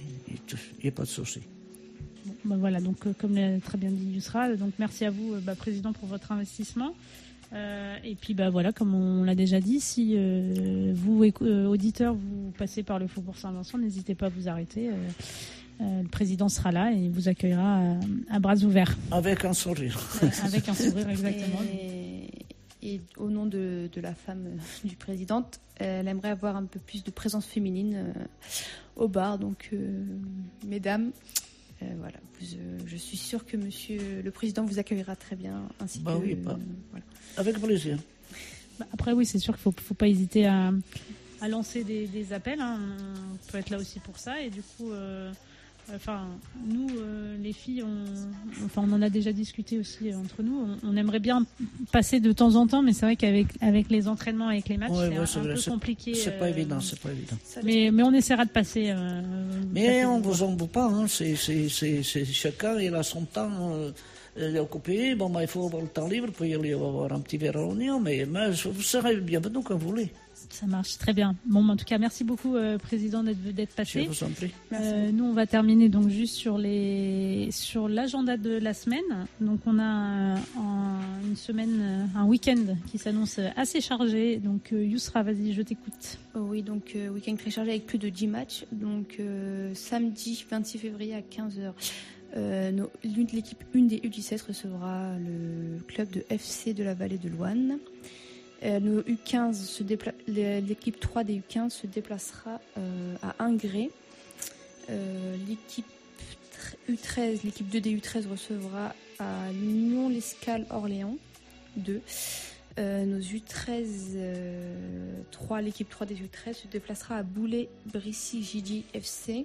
Bon, voilà, donc comme l'a très bien dit Yousra, donc merci à vous, Président, pour votre investissement. Et puis voilà, comme on l'a déjà dit, si vous auditeurs vous passez par le Faubourg Saint-Vincent, n'hésitez pas à vous arrêter. Le président sera là et vous accueillera à bras ouverts. Avec un sourire. Avec un sourire, exactement. Et au nom de la femme du président, elle aimerait avoir un peu plus de présence féminine au bar. Donc, mesdames, voilà, je suis sûre que Monsieur le Président vous accueillera très bien, ainsi que. Oui, voilà. Avec plaisir. Après, oui, c'est sûr qu'il faut pas hésiter à lancer des appels. Hein. On peut être là aussi pour ça. Et du coup, nous, les filles, on en a déjà discuté aussi entre nous. On aimerait bien passer de temps en temps, mais c'est vrai qu'avec les entraînements, avec les matchs, c'est un peu compliqué. C'est pas évident. Mais on essaiera de passer. Mais on vous en veut pas. Hein. C'est chacun il a son temps. Il est occupé. Il faut avoir le temps libre pour y aller avoir un petit verre à l'Union. Mais vous serez bienvenue quand vous voulez. Ça marche très bien. Bon, en tout cas, merci beaucoup, Président, d'être passé. Je vous en prie. Nous, on va terminer donc juste sur l'agenda de la semaine. Donc, on a une semaine, un week-end qui s'annonce assez chargé. Donc, Yousra, vas-y, je t'écoute. Oui, donc week-end très chargé avec plus de 10 matchs. Donc, samedi 26 février à 15h. L'équipe 1 des U17 recevra le club de FC de la Vallée de Loine. Nos U15 l'équipe 3 des U15 se déplacera à Ingré. L'équipe U13, l'équipe 2 des U13 recevra à l'Union l'Escale Orléans 2. Nos U13 3, l'équipe 3 des U13 se déplacera à Boulay-Brissy JD FC.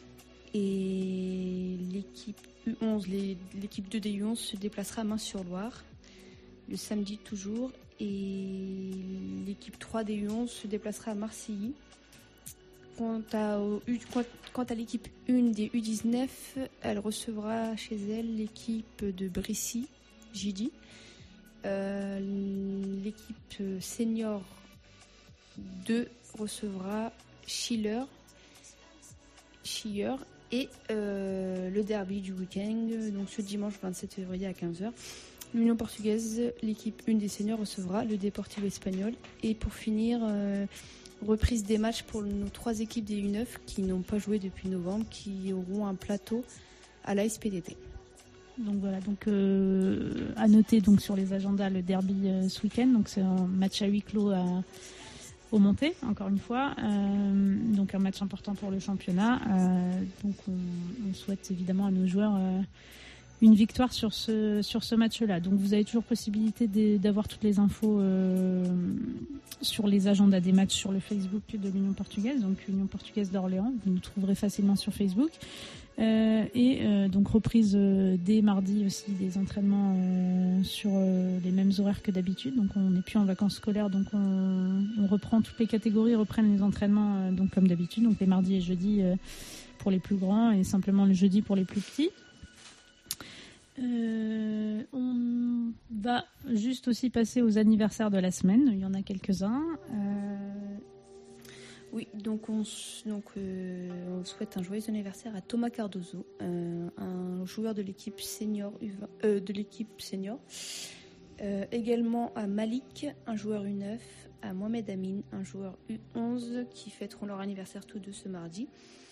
Et l'équipe U11, l'équipe 2 des U11 se déplacera à Main-sur-Loire le samedi toujours. Et l'équipe 3 des U11 se déplacera à Marseilly. Quant à l'équipe 1 des U19, elle recevra chez elle l'équipe de Brissy, JD. L'équipe senior 2 recevra Schiller. Et le derby du week-end, donc ce dimanche 27 février à 15h. L'Union portugaise, l'équipe 1 des seniors recevra le Deportivo espagnol. Et pour finir, reprise des matchs pour nos 3 équipes des U9 qui n'ont pas joué depuis novembre, qui auront un plateau à la SPDT. Donc voilà, à noter donc sur les agendas le derby ce week-end. Donc c'est un match à huis clos montées, encore une fois. Donc un match important pour le championnat. Donc on souhaite évidemment à nos joueurs une victoire sur ce match-là. Donc vous avez toujours possibilité d'avoir toutes les infos sur les agendas des matchs sur le Facebook de l'Union Portugaise, donc Union Portugaise d'Orléans. Vous nous trouverez facilement sur Facebook. Donc reprise dès mardi aussi des entraînements sur les mêmes horaires que d'habitude. Donc on n'est plus en vacances scolaires, donc on reprend toutes les catégories, reprennent les entraînements donc comme d'habitude. Donc les mardis et jeudis pour les plus grands et simplement le jeudi pour les plus petits. On va juste aussi passer aux anniversaires de la semaine. Il y en a quelques-uns. Oui, donc on souhaite un joyeux anniversaire à Thomas Cardozo, un joueur de l'équipe senior. Également à Malik, un joueur U9, à Mohamed Amin, un joueur U11 qui fêteront leur anniversaire tous deux ce mardi.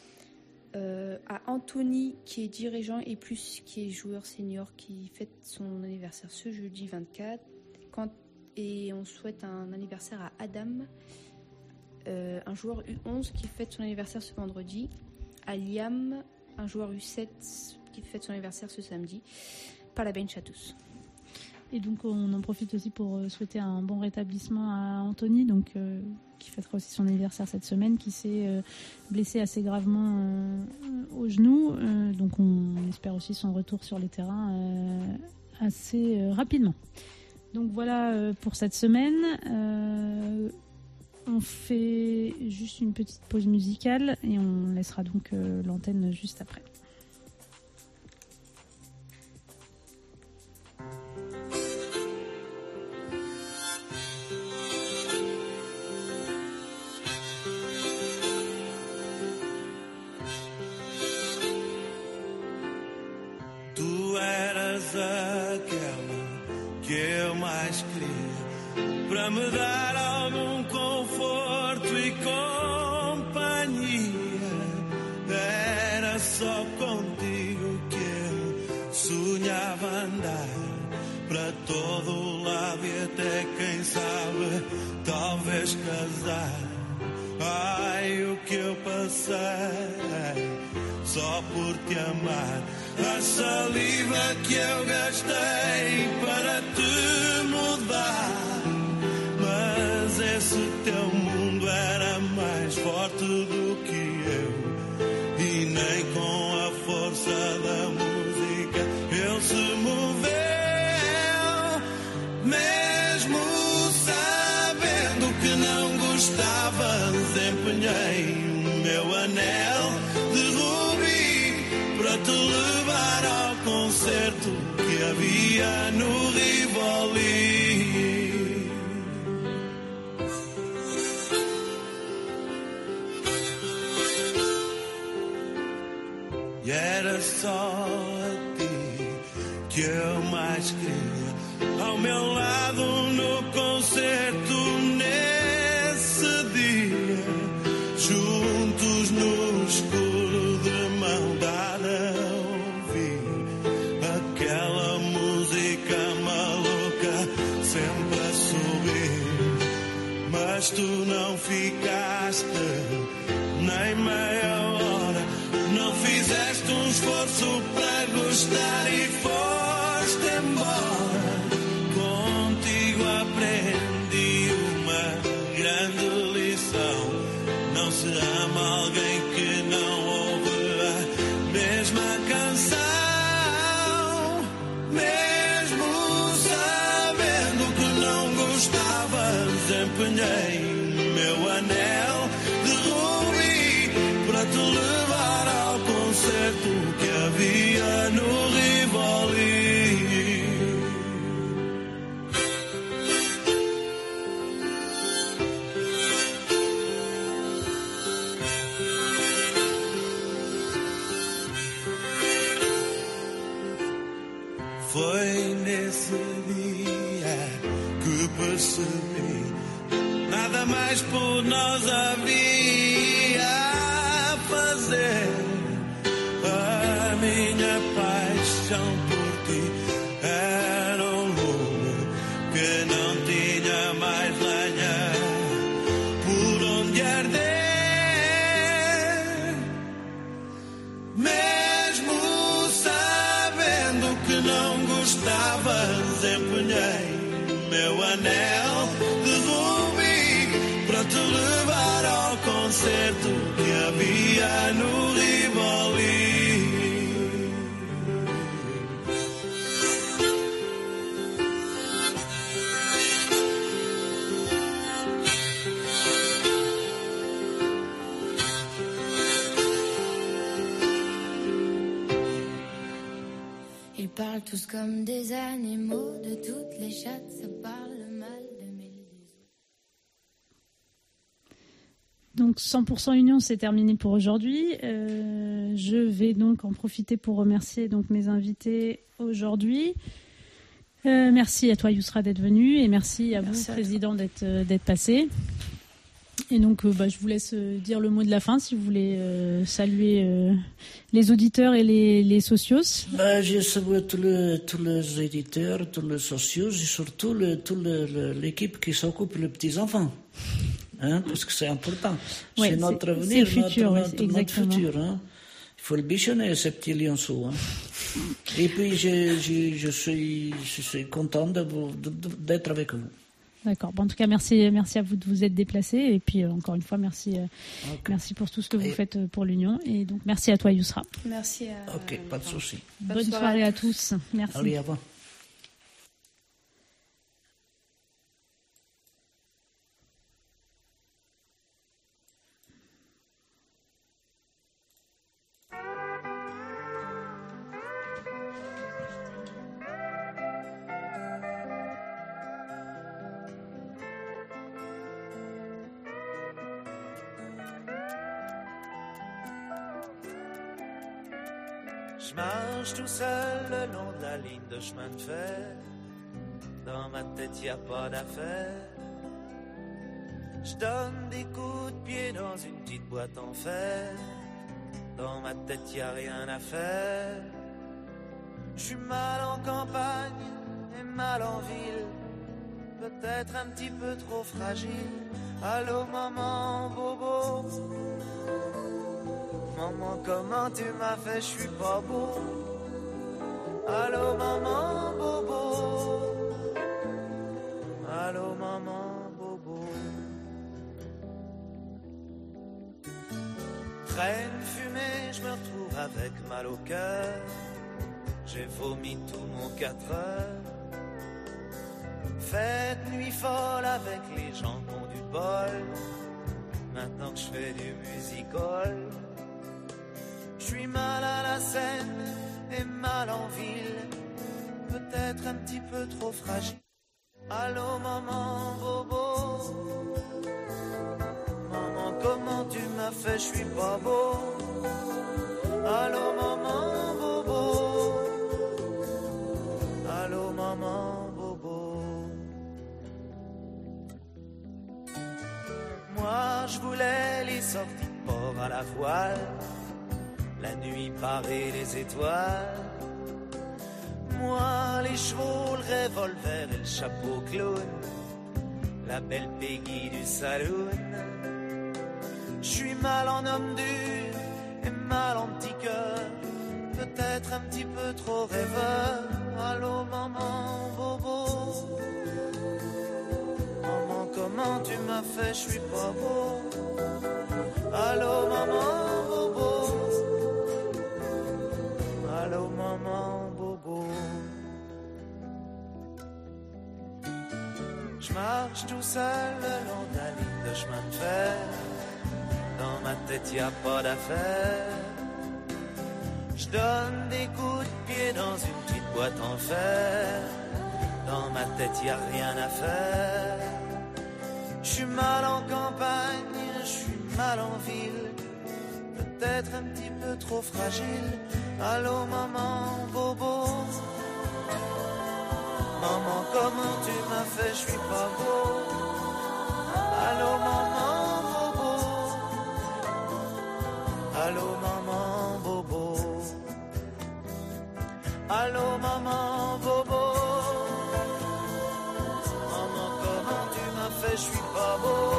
À Anthony qui est dirigeant et plus qui est joueur senior qui fête son anniversaire ce jeudi 24 et on souhaite un anniversaire à Adam, un joueur U11 qui fête son anniversaire ce vendredi, à Liam, un joueur U7 qui fête son anniversaire ce samedi. Parabéns à tous. Et donc on en profite aussi pour souhaiter un bon rétablissement à Anthony, donc qui fêtera aussi son anniversaire cette semaine, qui s'est blessé assez gravement au genou. Donc on espère aussi son retour sur les terrains assez rapidement. Donc voilà pour cette semaine. On fait juste une petite pause musicale et on laissera donc l'antenne juste après. Para me dar algum conforto e companhia, era só contigo que eu sonhava andar para todo o lado e até quem sabe talvez casar. Ai, o que eu passei só por te amar, a saliva que eu gastei para te mudar. Mas esse teu mundo era mais forte do que eu, e nem com a força da música ele se moveu. Mesmo sabendo que não gostavas, empenhei o meu anel de rubi para te levar ao concerto que havia no Rivoli. E era só a ti que eu mais queria, ao meu lado no concerto nesse dia, juntos no escuro de mão dada a ouvir aquela música maluca sempre a subir. Mas tu não ficaste nem meia hora, não fizeste um esforço para gostar e foste embora. Contigo aprendi uma grande lição: não se ama alguém que não ouve a mesma canção. Mesmo sabendo que não gostavas, empenhei o meu anel de rubi para te levar ao concerto que havia no Rivoli. Foi nesse dia que percebi nada mais por nós havia a fazer. A minha paixão por ti era um lume que não tinha mais lenha. céu de Rubi para te levar ao concerto que havia no Rivoli. Ils parlent tous comme des animaux, de toutes les chattes, ça parle mal de mille des autres. Donc 100% Union, c'est terminé pour aujourd'hui. Je vais donc en profiter pour remercier donc mes invités aujourd'hui. Merci à toi Yousra d'être venu et merci à vous Président d'être passé. Et donc je vous laisse dire le mot de la fin si vous voulez saluer les auditeurs et les socios. Je salue tous les éditeurs, tous les socios et surtout l'équipe qui s'occupe des petits-enfants. Hein, parce que c'est important. Ouais, c'est notre avenir, c'est le futur, notre futur. Hein. Il faut le bichonner, ces petits lionceaux. Hein. Et puis, je suis content d'être avec vous. D'accord. Bon, en tout cas, merci à vous de vous être déplacés. Et puis, encore une fois, merci pour tout ce que vous faites pour l'Union. Et donc, merci à toi, Yousra. Merci à... Ok, pas de souci. Bonne soirée à tous. Merci. Allez, à vous. Je marche tout seul le long de la ligne de chemin de fer. Dans ma tête y a pas d'affaire. Je donne des coups de pied dans une petite boîte en fer. Dans ma tête y a rien à faire. Je suis mal en campagne et mal en ville. Peut-être un petit peu trop fragile. Allô maman, bobo. Maman, comment tu m'as fait, je suis pas beau. Allô maman, bobo. Allô maman, bobo. Traîne fumée, je me retrouve avec mal au cœur. J'ai vomi tout mon 4 heures. Fête nuit folle avec les gens qui ont du bol. Maintenant que je fais du musical. Je suis mal à la scène et mal en ville. Peut-être un petit peu trop fragile. Allô maman, bobo. Maman, comment tu m'as fait, je suis pas beau. Allô maman, bobo. Allô maman, bobo. Moi je voulais les sorties de port à la voile. La nuit parée les étoiles. Moi les chevaux, le revolver et le chapeau clown. La belle Peggy du saloon. Je suis mal en homme dur et mal en petit cœur. Peut-être un petit peu trop rêveur. Allô maman, bobo. Maman, comment tu m'as fait, je suis pas beau. Allô maman, bobo. Allô maman, bobo. Je marche tout seul le long de la ligne de chemin de fer. Dans ma tête y a pas d'affaire. Je donne des coups de pied dans une petite boîte en fer. Dans ma tête y a rien à faire. Je suis mal en campagne, je suis mal en ville. Peut-être un petit peu trop fragile. Allô maman, bobo. Maman, comment tu m'as fait, je suis pas beau. Allô maman, bobo. Allô maman, bobo. Allô maman, bobo. Maman, comment tu m'as fait, je suis pas beau.